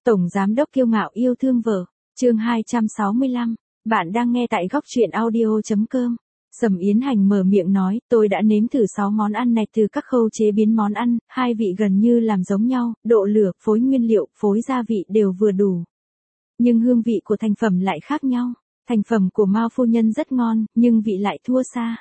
Tổng giám đốc kiêu ngạo yêu thương vợ. Chương 265. Bạn đang nghe tại góc truyện audio.com. Sầm Yến Hành mở miệng nói, tôi đã nếm thử 6 món ăn này từ các khâu chế biến món ăn, hai vị gần như làm giống nhau, độ lửa, phối nguyên liệu, phối gia vị đều vừa đủ. Nhưng hương vị của thành phẩm lại khác nhau. Thành phẩm của Mao phu nhân rất ngon, nhưng vị lại thua xa.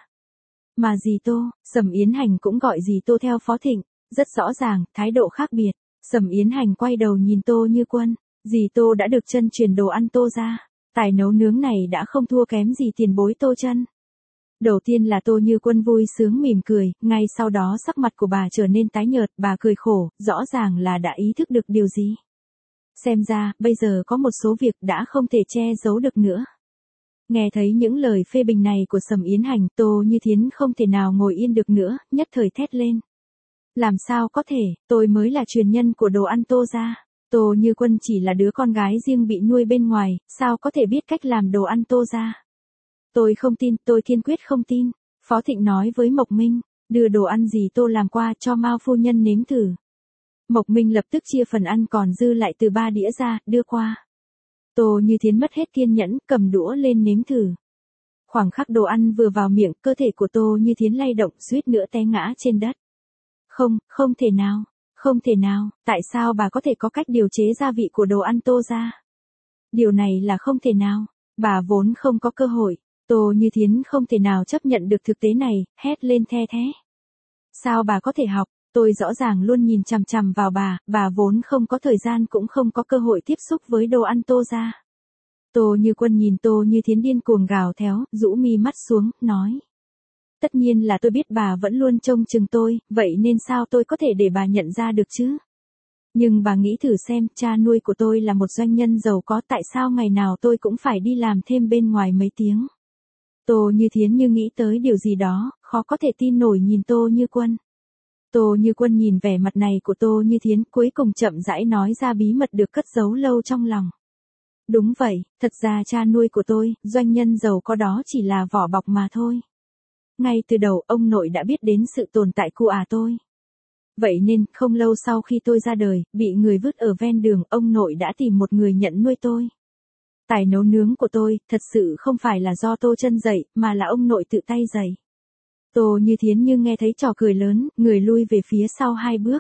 Mà dì Tô, Sầm Yến Hành cũng gọi dì Tô theo Phó Thịnh, rất rõ ràng, thái độ khác biệt. Sầm Yến Hành quay đầu nhìn Tô Như Quân, dì Tô đã được chân truyền đồ ăn Tô ra, tài nấu nướng này đã không thua kém gì tiền bối Tô chân. Đầu tiên là Tô Như Quân vui sướng mỉm cười, ngay sau đó sắc mặt của bà trở nên tái nhợt, bà cười khổ, rõ ràng là đã ý thức được điều gì. Xem ra, bây giờ có một số việc đã không thể che giấu được nữa. Nghe thấy những lời phê bình này của Sầm Yến Hành, Tô Như Thiến không thể nào ngồi yên được nữa, nhất thời thét lên. Làm sao có thể, tôi mới là truyền nhân của đồ ăn Tô ra. Tô Như Quân chỉ là đứa con gái riêng bị nuôi bên ngoài, sao có thể biết cách làm đồ ăn Tô ra. Tôi không tin, tôi kiên quyết không tin. Phó Thịnh nói với Mộc Minh, đưa đồ ăn gì Tô làm qua cho Mao phu nhân nếm thử. Mộc Minh lập tức chia phần ăn còn dư lại từ 3 đĩa ra, đưa qua. Tô Như Thiến mất hết kiên nhẫn, cầm đũa lên nếm thử. Khoảng khắc đồ ăn vừa vào miệng, cơ thể của Tô Như Thiến lay động, suýt nữa té ngã trên đất. Không thể nào, không thể nào, tại sao bà có thể có cách điều chế gia vị của đồ ăn Tô ra? Điều này là không thể nào, bà vốn không có cơ hội. Tô Như Thiến không thể nào chấp nhận được thực tế này, hét lên the thé. Sao bà có thể học, tôi rõ ràng luôn nhìn chằm chằm vào bà vốn không có thời gian cũng không có cơ hội tiếp xúc với đồ ăn Tô ra. Tô Như Quân nhìn Tô Như Thiến điên cuồng gào thét, rũ mi mắt xuống, nói. Tất nhiên là tôi biết bà vẫn luôn trông chừng tôi, vậy nên sao tôi có thể để bà nhận ra được chứ? Nhưng bà nghĩ thử xem, cha nuôi của tôi là một doanh nhân giàu có, tại sao ngày nào tôi cũng phải đi làm thêm bên ngoài mấy tiếng? Tô Như Thiến như nghĩ tới điều gì đó, khó có thể tin nổi nhìn Tô Như Quân. Tô Như Quân nhìn vẻ mặt này của Tô Như Thiến, cuối cùng chậm rãi nói ra bí mật được cất giấu lâu trong lòng. Đúng vậy, thật ra cha nuôi của tôi, doanh nhân giàu có đó chỉ là vỏ bọc mà thôi. Ngay từ đầu ông nội đã biết đến sự tồn tại của tôi. Vậy nên, không lâu sau khi tôi ra đời, bị người vứt ở ven đường, ông nội đã tìm một người nhận nuôi tôi. Tài nấu nướng của tôi, thật sự không phải là do Tô chân dạy, mà là ông nội tự tay dạy. Tô Như Thiến như nghe thấy trò cười lớn, người lui về phía sau 2 bước.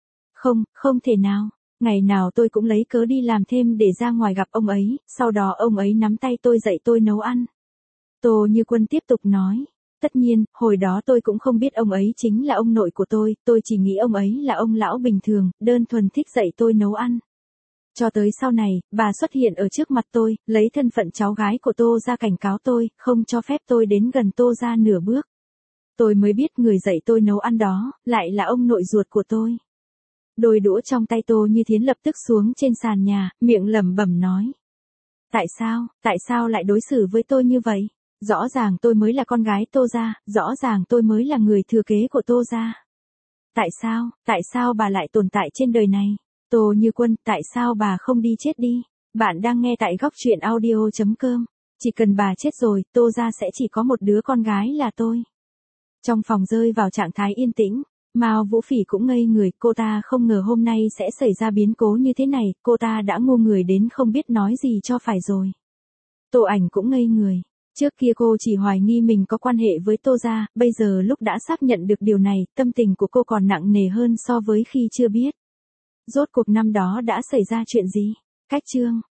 Không thể nào, ngày nào tôi cũng lấy cớ đi làm thêm để ra ngoài gặp ông ấy, sau đó ông ấy nắm tay tôi dạy tôi nấu ăn. Tô Như Quân tiếp tục nói. Tất nhiên, hồi đó tôi cũng không biết ông ấy chính là ông nội của tôi chỉ nghĩ ông ấy là ông lão bình thường, đơn thuần thích dạy tôi nấu ăn. Cho tới sau này, bà xuất hiện ở trước mặt tôi, lấy thân phận cháu gái của Tô ra cảnh cáo tôi, không cho phép tôi đến gần Tô ra nửa bước. Tôi mới biết người dạy tôi nấu ăn đó, lại là ông nội ruột của tôi. Đôi đũa trong tay Tô Như Thiến lập tức xuống trên sàn nhà, miệng lẩm bẩm nói. Tại sao lại đối xử với tôi như vậy? Rõ ràng tôi mới là con gái Tô ra, rõ ràng tôi mới là người thừa kế của Tô ra. Tại sao bà lại tồn tại trên đời này? Tô Như Quân, tại sao bà không đi chết đi? Bạn đang nghe tại góc truyện audio.com. Chỉ cần bà chết rồi, Tô ra sẽ chỉ có một đứa con gái là tôi. Trong phòng rơi vào trạng thái yên tĩnh, Mao Vũ Phỉ cũng ngây người, cô ta không ngờ hôm nay sẽ xảy ra biến cố như thế này, cô ta đã ngu người đến không biết nói gì cho phải rồi. Tô Ảnh cũng ngây người. Trước kia cô chỉ hoài nghi mình có quan hệ với Tô gia, bây giờ lúc đã xác nhận được điều này, tâm tình của cô còn nặng nề hơn so với khi chưa biết. Rốt cuộc năm đó đã xảy ra chuyện gì? Cách chương